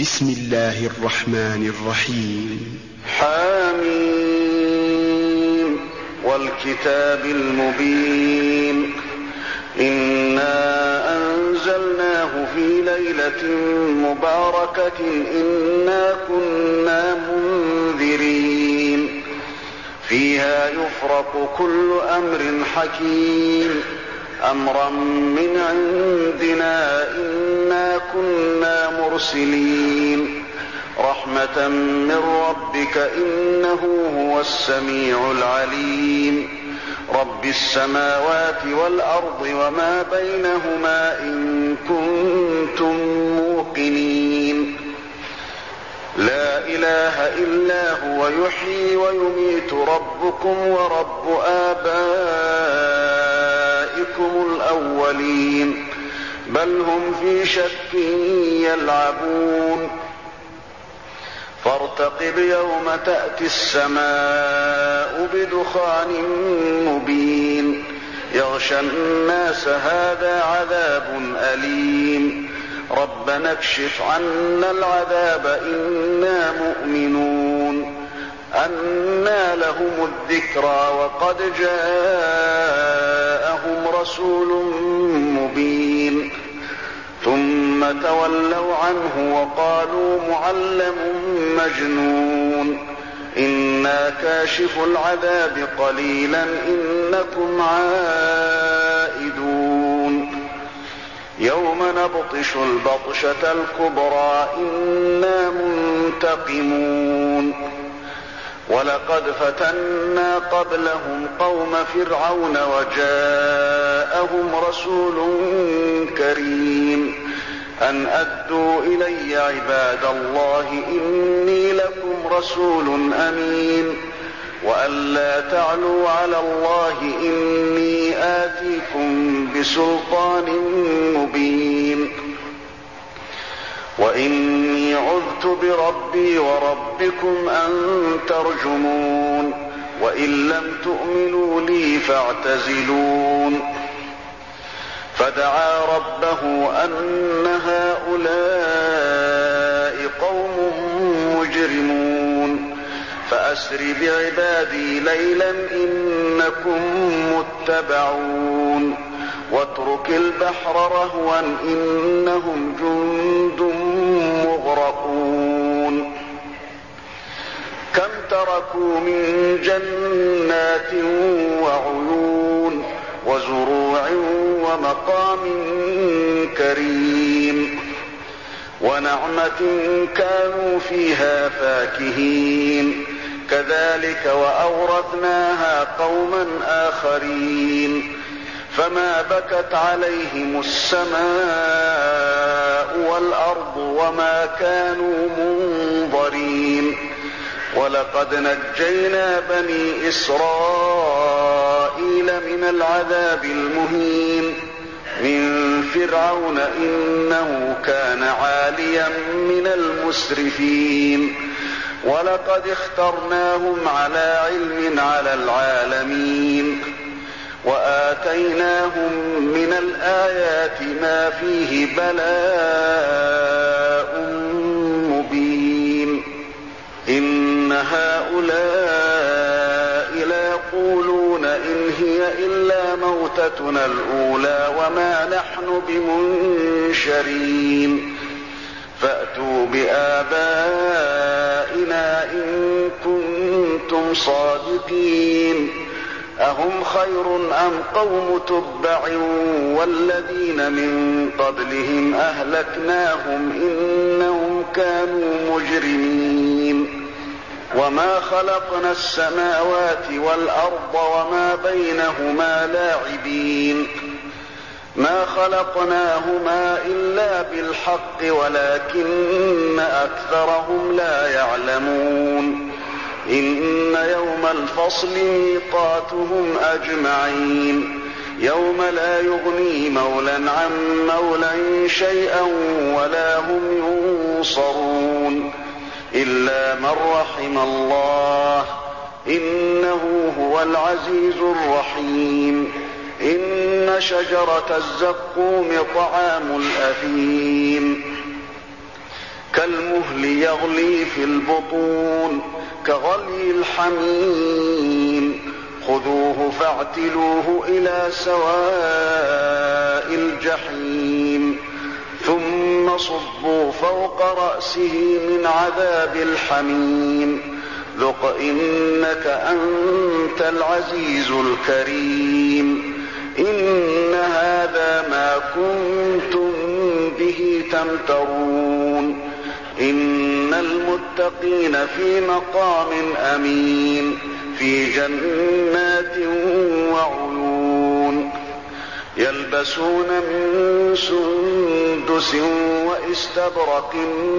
بسم الله الرحمن الرحيم. حميم والكتاب المبين إنا أنزلناه في ليلة مباركة إنا كنا منذرين فيها يفرق كل أمر حكيم أمرا من عندنا إنا كنا مرسلين رحمة من ربك إنه هو السميع العليم رب السماوات والأرض وما بينهما إن كنتم موقنين لا إله إلا هو يحيي ويميت ربكم ورب آبائكم الأولين بل هم في شك يلعبون فارتقب يوم تأتي السماء بدخان مبين يغشى الناس هذا عذاب أليم ربنا اكشف عنا العذاب إنا مؤمنون أنى لهم الذكرى وقد جاءهم رسول مبين ثم تولوا عنه وقالوا معلم مجنون إنا كاشف العذاب قليلا إنكم عائدون يوم نبطش البطشة الكبرى إنا منتقمون ولقد فتنا قبلهم قوم فرعون وجاءهم رسول كريم أن أدوا إلي عباد الله إني لكم رسول أمين وأن لا تعلوا على الله إني آتيكم بسلطان مبين وإني عذت بربي وربكم أن ترجمون وإن لم تؤمنوا لي فاعتزلون فدعا ربه أن هؤلاء قوم مجرمون فأسر بعبادي ليلا إنكم متبعون واترك البحر رهوا إنهم جند مغرقون كم تركوا من جنات وعيون وزروع ومقام كريم ونعمة كانوا فيها فاكهين كذلك وأورثناها قوما آخرين فما بكت عليهم السماء والأرض وما كانوا منظرين ولقد نجينا بني إسرائيل من العذاب المهين من فرعون إنه كان عاليا من المسرفين ولقد اخترناهم على علم على العالمين وآتيناهم من الآيات ما فيه بلاء مبين إن هؤلاء ليقولون إن هي إلا موتتنا الأولى وما نحن بمنشرين فأتوا بآبائنا إن كنتم صادقين أهم خير أم قوم تبع والذين من قبلهم أهلكناهم إنهم كانوا مجرمين وما خلقنا السماوات والأرض وما بينهما لاعبين ما خلقناهما إلا بالحق ولكن أكثرهم لا يعلمون إن يوم الفصل ميقاتهم أجمعين يوم لا يغني مولى عن مولى شيئا ولا هم ينصرون إلا من رحم الله إنه هو العزيز الرحيم إن شجرة الزقوم طعام الأثيم كالمهل يغلي في البطون كغلي الحميم خذوه فاعتلوه إلى سواء الجحيم ثم صبوا فوق رأسه من عذاب الحميم ذق إنك أنت العزيز الكريم إن هذا ما كنتم به تمترون إن المتقين في مقام أمين في جنات وعيون يلبسون من سندس وإستبرق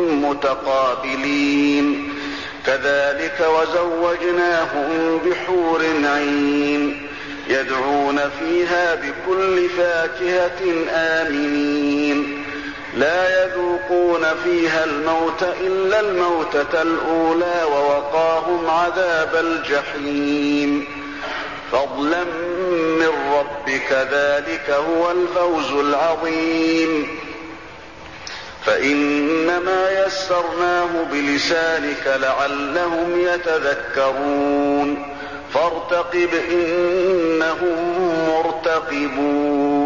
متقابلين كذلك وزوجناهم بحور عين يدعون فيها بكل فاكهة آمنين لا يذوقون فيها الموت إلا الموتة الأولى ووقاهم عذاب الجحيم فضلا من ربك ذلك هو الفوز العظيم فإنما يسرناه بلسانك لعلهم يتذكرون فارتقب إنهم مرتقبون